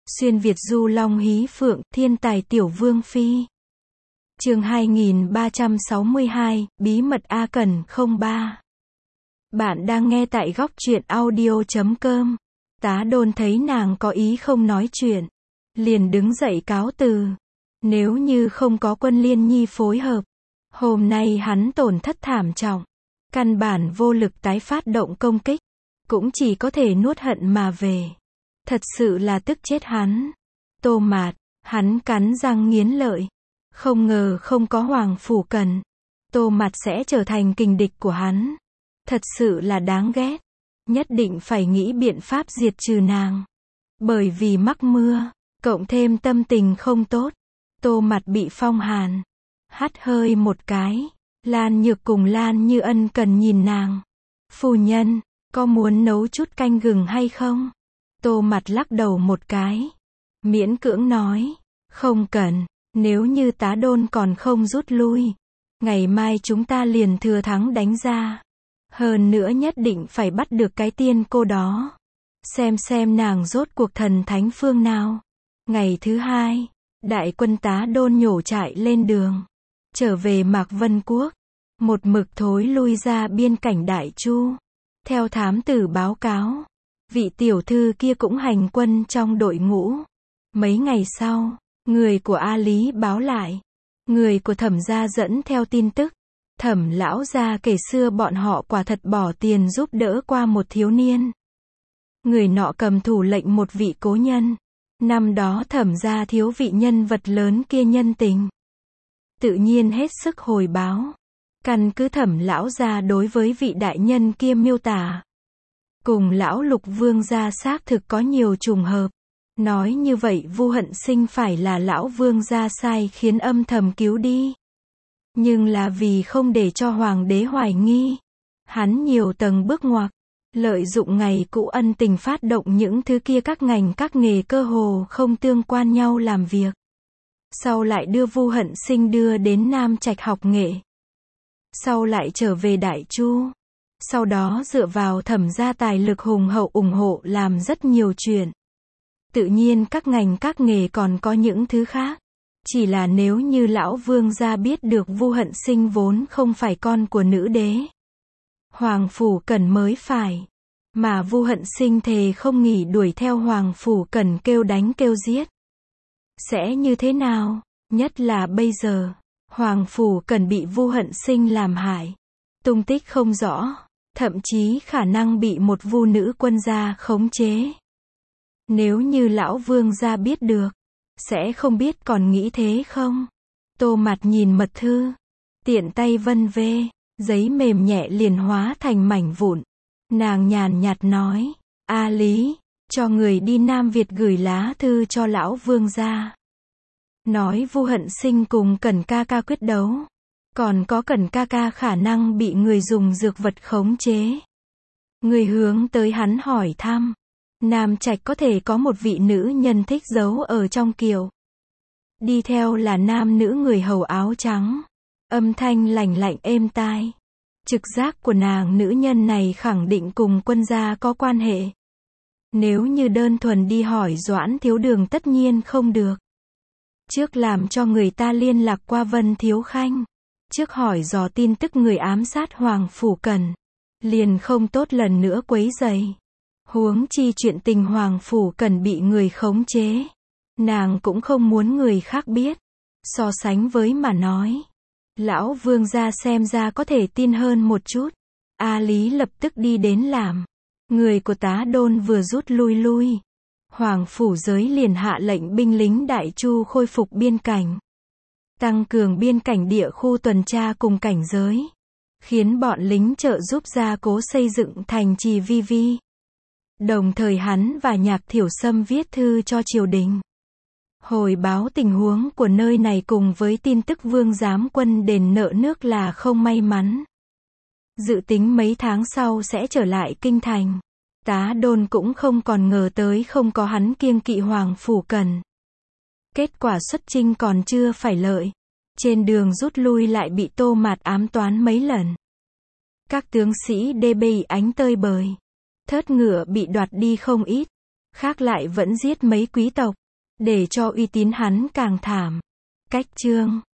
Xuyên Việt du long hí phượng, thiên tài tiểu vương phi. Chương 2362, bí mật A Cần 03. Bạn đang nghe tại góc truyện audio.com. Tá Đôn thấy nàng có ý không nói chuyện, liền đứng dậy cáo từ. Nếu như không có Quân Liên Nhi phối hợp, hôm nay hắn tổn thất thảm trọng, căn bản vô lực tái phát động công kích, cũng chỉ có thể nuốt hận mà về. Thật sự là tức chết hắn. Tô Mạt, hắn cắn răng nghiến lợi. Không ngờ không có Hoàng Phủ Cần, Tô Mạt sẽ trở thành kình địch của hắn. Thật sự là đáng ghét. Nhất định phải nghĩ biện pháp diệt trừ nàng. Bởi vì mắc mưa, cộng thêm tâm tình không tốt, Tô Mạt bị phong hàn. Hắt hơi một cái, Lan Nhược cùng Lan Như ân cần nhìn nàng. Phu nhân, có muốn nấu chút canh gừng hay không? Tô Mạt lắc đầu một cái, miễn cưỡng nói, không cần, nếu như Tá Đôn còn không rút lui, ngày mai chúng ta liền thừa thắng đánh ra. Hơn nữa nhất định phải bắt được cái tiên cô đó. Xem nàng rốt cuộc thần thánh phương nào. Ngày thứ hai, đại quân Tá Đôn nhổ trại lên đường, trở về Mạc Vân Quốc, một mực thối lui ra biên cảnh Đại Chu. Theo thám tử báo cáo, vị tiểu thư kia cũng hành quân trong đội ngũ. Mấy ngày sau, người của A Lý báo lại, người của Thẩm gia dẫn theo tin tức, Thẩm lão gia kể xưa bọn họ quả thật bỏ tiền giúp đỡ qua một thiếu niên. Người nọ cầm thủ lệnh một vị cố nhân. Năm đó Thẩm gia thiếu vị nhân vật lớn kia nhân tình, tự nhiên hết sức hồi báo. Căn cứ Thẩm lão gia đối với vị đại nhân kia miêu tả, cùng lão Lục vương gia xác thực có nhiều trùng hợp. Nói như vậy Vu Hận Sinh phải là lão vương gia sai khiến âm thầm cứu đi. Nhưng là vì không để cho hoàng đế hoài nghi, hắn nhiều tầng bước ngoặt, lợi dụng ngày cũ ân tình phát động những thứ kia các ngành các nghề cơ hồ không tương quan nhau làm việc. Sau lại đưa Vu Hận Sinh đưa đến Nam Trạch học nghệ. Sau lại trở về Đại Chu. Sau đó dựa vào Thẩm gia tài lực hùng hậu ủng hộ làm rất nhiều chuyện. Tự nhiên các ngành các nghề còn có những thứ khác. Chỉ là nếu như lão vương gia biết được Vu Hận Sinh vốn không phải con của nữ đế, Hoàng Phủ Cần mới phải. Mà Vu Hận Sinh thề không nghỉ đuổi theo Hoàng Phủ Cần kêu đánh kêu giết. Sẽ như thế nào? Nhất là bây giờ, Hoàng Phủ Cần bị Vu Hận Sinh làm hại, tung tích không rõ, thậm chí khả năng bị một Vu nữ quân gia khống chế. Nếu như lão vương gia biết được, sẽ không biết còn nghĩ thế không? Tô Mạt nhìn mật thư, tiện tay vân vê, giấy mềm nhẹ liền hóa thành mảnh vụn. Nàng nhàn nhạt nói, A Lý, cho người đi Nam Việt gửi lá thư cho lão vương gia. Nói Vu Hận Sinh cùng Cẩn ca ca quyết đấu. Còn có Cẩn ca ca khả năng bị người dùng dược vật khống chế. Người hướng tới hắn hỏi thăm. Nam Trạch có thể có một vị nữ nhân thích giấu ở trong kiệu. Đi theo là nam nữ người hầu áo trắng. Âm thanh lành lạnh êm tai. Trực giác của nàng nữ nhân này khẳng định cùng quân gia có quan hệ. Nếu như đơn thuần đi hỏi Doãn Thiếu Đường tất nhiên không được. Trước làm cho người ta liên lạc qua Vân Thiếu Khanh. Trước hỏi dò tin tức người ám sát Hoàng Phủ Cần. Liền không tốt lần nữa quấy rầy. Huống chi chuyện tình Hoàng Phủ Cần bị người khống chế. Nàng cũng không muốn người khác biết. So sánh với mà nói, lão vương gia xem ra có thể tin hơn một chút. A Lý lập tức đi đến làm. Người của Tá Đôn vừa rút lui. Hoàng Phủ giới liền hạ lệnh binh lính Đại Chu khôi phục biên cảnh. Tăng cường biên cảnh địa khu tuần tra cùng cảnh giới. Khiến bọn lính trợ giúp gia cố xây dựng thành trì Vi Vi. Đồng thời hắn và Nhạc Thiểu Sâm viết thư cho triều đình. Hồi báo tình huống của nơi này cùng với tin tức vương giám quân đền nợ nước là không may mắn. Dự tính mấy tháng sau sẽ trở lại kinh thành. Tá Đôn cũng không còn ngờ tới không có hắn kiêng kỵ Hoàng Phủ Cần. Kết quả xuất chinh còn chưa phải lợi. Trên đường rút lui lại bị Tô Mạt ám toán mấy lần. Các tướng sĩ đê bị ánh tơi bời. Thớt ngựa bị đoạt đi không ít. khác lại vẫn giết mấy quý tộc, để cho uy tín hắn càng thảm. Cách chương